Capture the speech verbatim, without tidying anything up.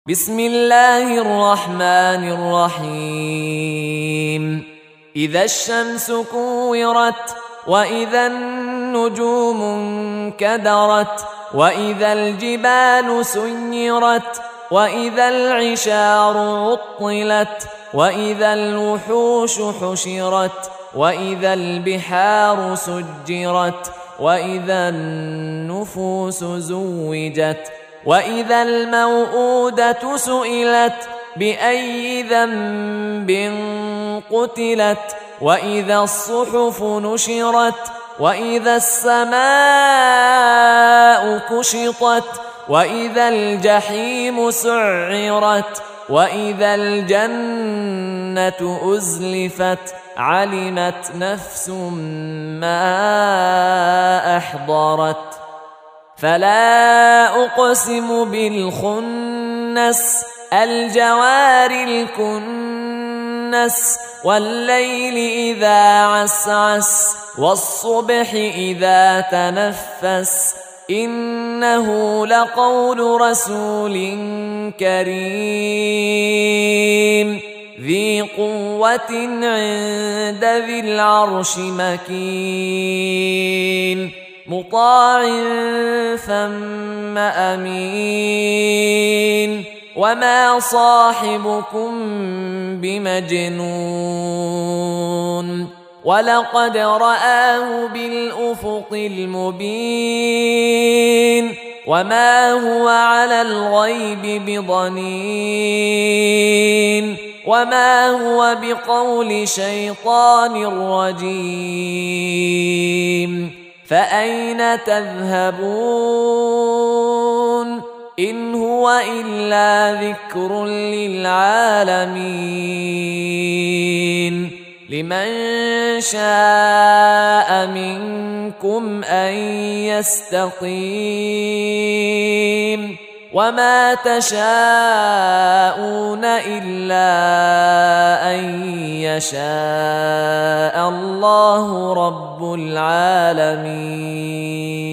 بسم الله الرحمن الرحيم إذا الشمس كورت وإذا النجوم انكدرت وإذا الجبال سيرت وإذا العشار عطلت وإذا الوحوش حشرت وإذا البحار سجرت وإذا النفوس زوجت وإذا الموءودة سئلت بأي ذنب قتلت وإذا الصحف نشرت وإذا السماء كشطت وإذا الجحيم سعرت وإذا الجنة أزلفت علمت نفس ما أحضرت فلا أقسم بالخنس الجوار الكنس والليل إذا عسعس والصبح إذا تنفس إنه لقول رسول كريم ذي قوة عند ذي العرش مكين مطاع ثم أمين وما صاحبكم بمجنون ولقد رآه بالأفق المبين وما هو على الغيب بضنين وما هو بقول شيطان رجيم فأين تذهبون إن هو إلا ذكر للعالمين لمن شاء منكم أن يستقيم وما تشاءون إلا أن يشاء الله رب العالمين.